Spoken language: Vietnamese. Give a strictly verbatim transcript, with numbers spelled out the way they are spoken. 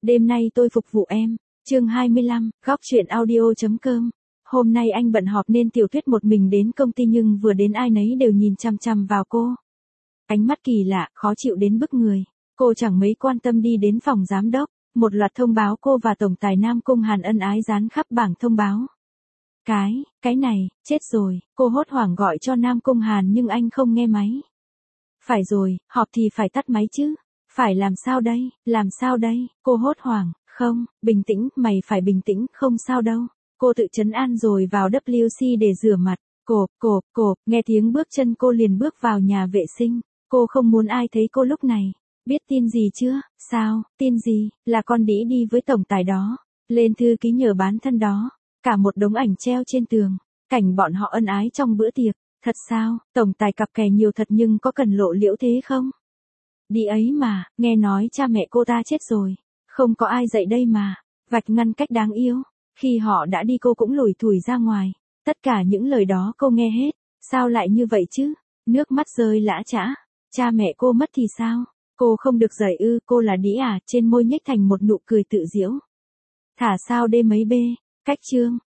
Đêm nay tôi phục vụ em. Chương hai mươi lăm, góc truyện audio.com. Hôm nay anh bận họp nên Tiểu Tuyết một mình đến công ty nhưng vừa đến ai nấy đều nhìn chằm chằm vào cô. Ánh mắt kỳ lạ, khó chịu đến bức người. Cô chẳng mấy quan tâm đi đến phòng giám đốc, một loạt thông báo cô và tổng tài Nam Cung Hàn ân ái dán khắp bảng thông báo. Cái, cái này, chết rồi, cô hốt hoảng gọi cho Nam Cung Hàn nhưng anh không nghe máy. Phải rồi, họp thì phải tắt máy chứ. Phải làm sao đây, làm sao đây, cô hốt hoảng, không, bình tĩnh, mày phải bình tĩnh, không sao đâu. Cô tự trấn an rồi vào vê kép xê để rửa mặt, cộp, cộp, cộp, nghe tiếng bước chân cô liền bước vào nhà vệ sinh. Cô không muốn ai thấy cô lúc này. Biết tin gì chưa, sao, tin gì, là con đĩ đi với tổng tài đó. Lên thư ký nhờ bán thân đó. Cả một đống ảnh treo trên tường. Cảnh bọn họ ân ái trong bữa tiệc. Thật sao, tổng tài cặp kè nhiều thật nhưng có cần lộ liễu thế không? Đi ấy mà, nghe nói cha mẹ cô ta chết rồi. Không có ai dạy đây mà. Vạch ngăn cách đáng yêu. Khi họ đã đi cô cũng lủi thủi ra ngoài. Tất cả những lời đó cô nghe hết. Sao lại như vậy chứ? Nước mắt rơi lã chã. Cha mẹ cô mất thì sao? Cô không được dạy ư, cô là đĩ à, trên môi nhếch thành một nụ cười tự giễu. Thả sao đê mấy bê, cách chương,